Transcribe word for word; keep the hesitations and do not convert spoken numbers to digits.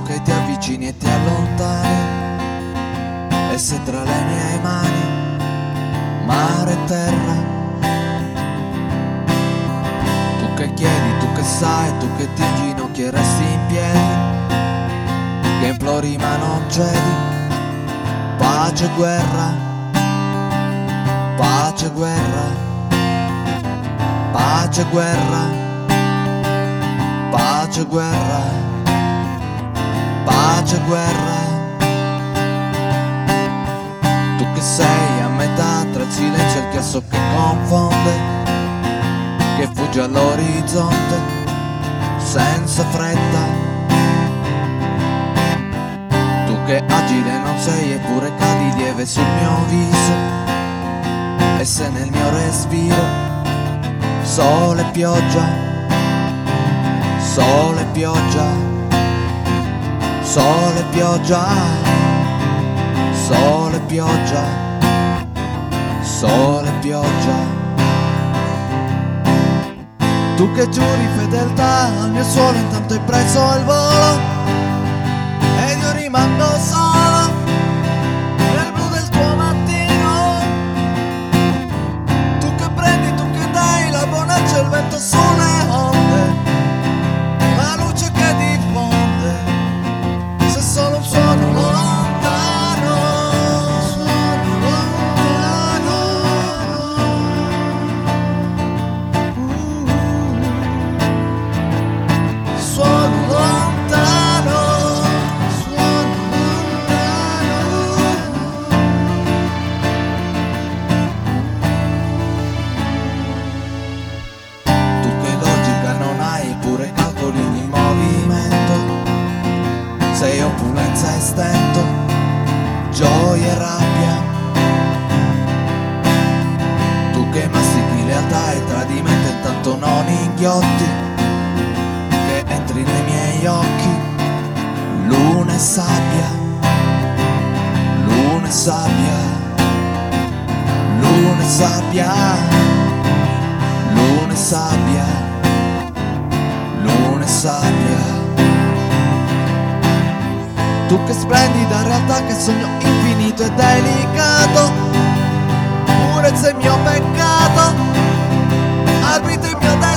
che ti avvicini e ti allontani, e se tra le mie mani mare e terra, tu che chiedi, tu che sai, tu che ti inginocchieresti in piedi, che implori ma non cedi, pace e guerra, pace e guerra, pace e guerra, pace e guerra, pace e guerra. Tu che sei a metà tra il silenzio e il chiasso che confonde, che fugge all'orizzonte senza fretta, tu che agile non sei eppure cadi lieve sul mio viso, e se nel mio respiro sole e pioggia, sole e pioggia, sole e pioggia, sole e pioggia, sole e pioggia. Tu che giuri fedeltà al mio suolo, intanto hai preso il volo ed io rimango solo nel blu del tuo mattino. Tu che prendi, tu che dai la bonaccia, il vento sulle onde, la luce che diffonde, se solo un suono lontano, suono lontano, uh, suono lontano, suono lontano. Tu che logica non hai eppure calcoli in movimento, sei opulenza e stento, gioia e rabbia. Tu che mastichi lealtà e tradimento, intanto non inghiotti, che entri nei miei occhi, luna e sabbia, luna e sabbia, luna e sabbia, luna e sabbia, luna e sabbia. Tu che splendida realtà, che sogno infinito e delicato, purezza è il mio peccato, arbitri il mio destino.